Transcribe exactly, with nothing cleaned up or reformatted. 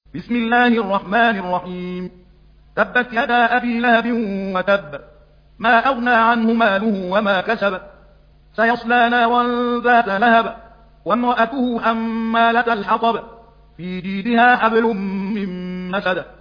بسم الله الرحمن الرحيم. تبت يدا أبي لهب وتب، ما أغنى عنه ماله وما كسب، سيصلى نارا ذات لهب، وامرأته حمالة الحطب، في جيدها حبل من مسد.